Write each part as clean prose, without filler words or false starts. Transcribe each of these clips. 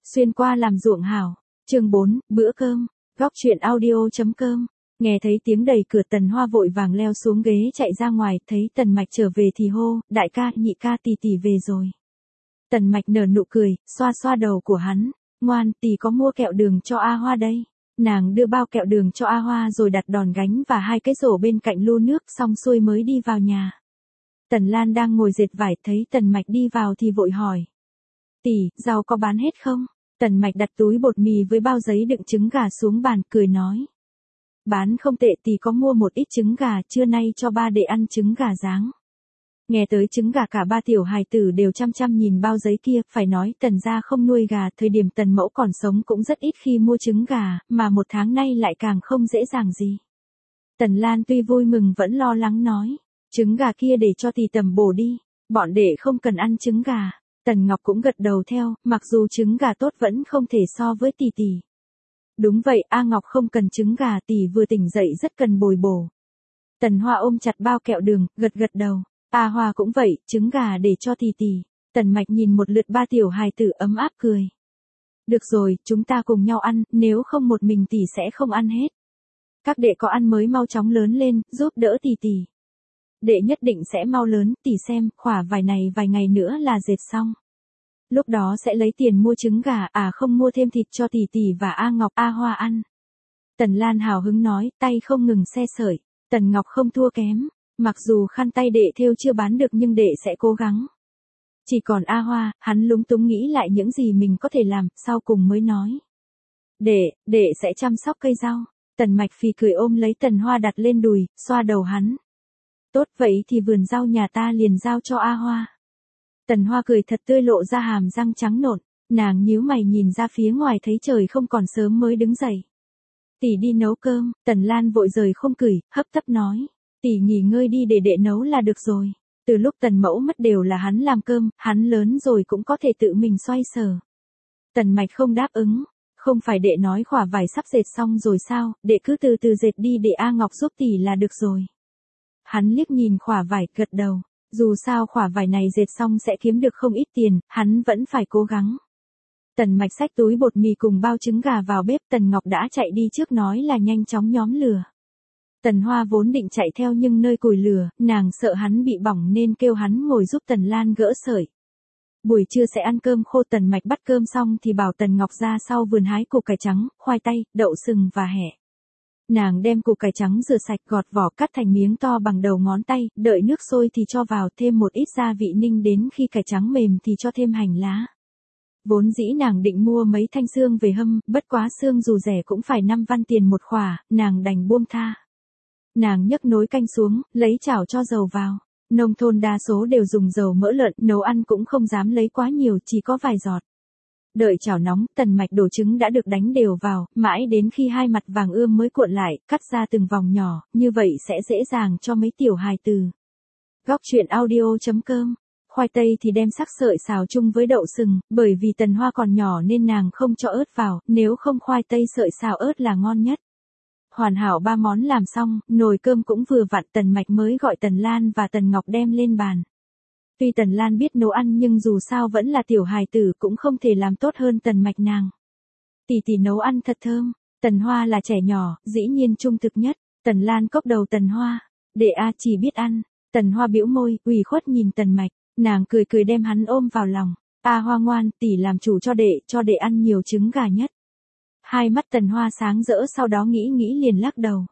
Xuyên qua làm ruộng hảo. Chương 4, bữa cơm. Góc truyện audio.com. Nghe thấy tiếng đẩy cửa, Tần Hoa vội vàng leo xuống ghế chạy ra ngoài, thấy Tần Mạch trở về thì hô, đại ca, nhị ca, tỷ tỷ về rồi. Tần Mạch nở nụ cười, xoa xoa đầu của hắn, ngoan, tỷ có mua kẹo đường cho A Hoa đây. Nàng đưa bao kẹo đường cho A Hoa rồi đặt đòn gánh và 2 cái rổ bên cạnh lu nước, xong xuôi mới đi vào nhà. Tần Lan đang ngồi dệt vải, thấy Tần Mạch đi vào thì vội hỏi. Tỷ, rau có bán hết không? Tần Mạch đặt túi bột mì với bao giấy đựng trứng gà xuống bàn, cười nói. Bán không tệ, tỷ có mua một ít trứng gà, trưa nay cho ba đệ ăn trứng gà ráng. Nghe tới trứng gà, cả ba tiểu hài tử đều chăm chăm nhìn bao giấy kia, phải nói Tần gia không nuôi gà, thời điểm Tần mẫu còn sống cũng rất ít khi mua trứng gà, mà 1 tháng nay lại càng không dễ dàng gì. Tần Lan tuy vui mừng vẫn lo lắng nói, trứng gà kia để cho tỷ tầm bổ đi, bọn đệ không cần ăn trứng gà. Tần Ngọc cũng gật đầu theo, mặc dù trứng gà tốt vẫn không thể so với tỷ tỷ. Đúng vậy, A Ngọc không cần trứng gà, tỷ vừa tỉnh dậy rất cần bồi bổ. Tần Hoa ôm chặt bao kẹo đường, gật đầu. A Hoa cũng vậy, trứng gà để cho tỷ tỷ. Tần Mạch nhìn một lượt ba tiểu hài tử ấm áp cười. Được rồi, chúng ta cùng nhau ăn, nếu không một mình tỷ sẽ không ăn hết. Các đệ có ăn mới mau chóng lớn lên, giúp đỡ tỷ tỷ. Đệ nhất định sẽ mau lớn, tỷ xem, khỏa vải này vài ngày nữa là dệt xong. Lúc đó sẽ lấy tiền mua trứng gà, không mua thêm thịt cho tỷ tỷ và A Ngọc, A Hoa ăn. Tần Lan hào hứng nói, tay không ngừng xe sợi. Tần Ngọc không thua kém, mặc dù khăn tay đệ thêu chưa bán được nhưng đệ sẽ cố gắng. Chỉ còn A Hoa, hắn lúng túng nghĩ lại những gì mình có thể làm, sau cùng mới nói. Đệ sẽ chăm sóc cây rau. Tần Mạch phì cười ôm lấy Tần Hoa đặt lên đùi, xoa đầu hắn. Tốt vậy thì vườn rau nhà ta liền giao cho A Hoa. Tần Hoa cười thật tươi lộ ra hàm răng trắng nộn, nàng nhíu mày nhìn ra phía ngoài thấy trời không còn sớm mới đứng dậy. Tỷ đi nấu cơm, Tần Lan vội rời không cười, hấp tấp nói. Tỷ nghỉ ngơi đi để đệ nấu là được rồi. Từ lúc Tần mẫu mất đều là hắn làm cơm, hắn lớn rồi cũng có thể tự mình xoay sở. Tần Mạch không đáp ứng, không phải đệ nói khỏa vải sắp dệt xong rồi sao, đệ cứ từ từ dệt đi để A Ngọc giúp tỷ là được rồi. Hắn liếc nhìn khỏa vải, gật đầu. Dù sao khỏa vải này dệt xong sẽ kiếm được không ít tiền, hắn vẫn phải cố gắng. Tần Mạch xách túi bột mì cùng bao trứng gà vào bếp, Tần Ngọc đã chạy đi trước nói là nhanh chóng nhóm lửa. Tần Hoa vốn định chạy theo nhưng nơi củi lửa, nàng sợ hắn bị bỏng nên kêu hắn ngồi giúp Tần Lan gỡ sợi. Buổi trưa sẽ ăn cơm khô, Tần Mạch bắt cơm xong thì bảo Tần Ngọc ra sau vườn hái củ cải trắng, khoai tây, đậu sừng và hẹ. Nàng đem củ cải trắng rửa sạch, gọt vỏ cắt thành miếng to bằng đầu ngón tay, đợi nước sôi thì cho vào, thêm một ít gia vị ninh đến khi cải trắng mềm thì cho thêm hành lá. Vốn dĩ nàng định mua mấy thanh xương về hâm, bất quá xương dù rẻ cũng phải 5 văn tiền một khỏa, nàng đành buông tha. Nàng nhấc nồi canh xuống, lấy chảo cho dầu vào. Nông thôn đa số đều dùng dầu mỡ lợn, nấu ăn cũng không dám lấy quá nhiều, chỉ có vài giọt. Đợi chảo nóng, Tần Mạch đổ trứng đã được đánh đều vào, mãi đến khi 2 mặt vàng ươm mới cuộn lại, cắt ra từng vòng nhỏ, như vậy sẽ dễ dàng cho mấy tiểu hài tử. Góc truyện audio.com. Khoai tây thì đem sắc sợi xào chung với đậu sừng, bởi vì Tần Hoa còn nhỏ nên nàng không cho ớt vào, nếu không khoai tây sợi xào ớt là ngon nhất. Hoàn hảo 3 món làm xong, nồi cơm cũng vừa vặn, Tần Mạch mới gọi Tần Lan và Tần Ngọc đem lên bàn. Tuy Tần Lan biết nấu ăn nhưng dù sao vẫn là tiểu hài tử, cũng không thể làm tốt hơn Tần Mạch nàng. Tỷ tỷ nấu ăn thật thơm. Tần Hoa là trẻ nhỏ, dĩ nhiên trung thực nhất. Tần Lan cốc đầu Tần Hoa. Đệ A chỉ biết ăn. Tần Hoa bĩu môi, ủy khuất nhìn Tần Mạch. Nàng cười đem hắn ôm vào lòng. A Hoa ngoan, tỷ làm chủ cho đệ ăn nhiều trứng gà nhất. Hai mắt Tần Hoa sáng rỡ, sau đó nghĩ liền lắc đầu.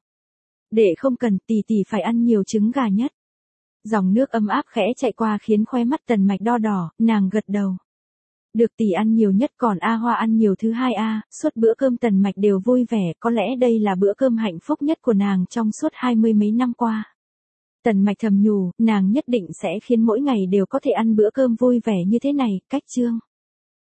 Đệ không cần, tỷ phải ăn nhiều trứng gà nhất. Dòng nước ấm áp khẽ chạy qua khiến khóe mắt Tần Mạch đo đỏ, nàng gật đầu. Được, tỷ ăn nhiều nhất, còn A Hoa ăn nhiều thứ hai a. Suốt bữa cơm Tần Mạch đều vui vẻ, có lẽ đây là bữa cơm hạnh phúc nhất của nàng trong suốt 20 mấy năm qua. Tần Mạch thầm nhủ, nàng nhất định sẽ khiến mỗi ngày đều có thể ăn bữa cơm vui vẻ như thế này. Cách chương.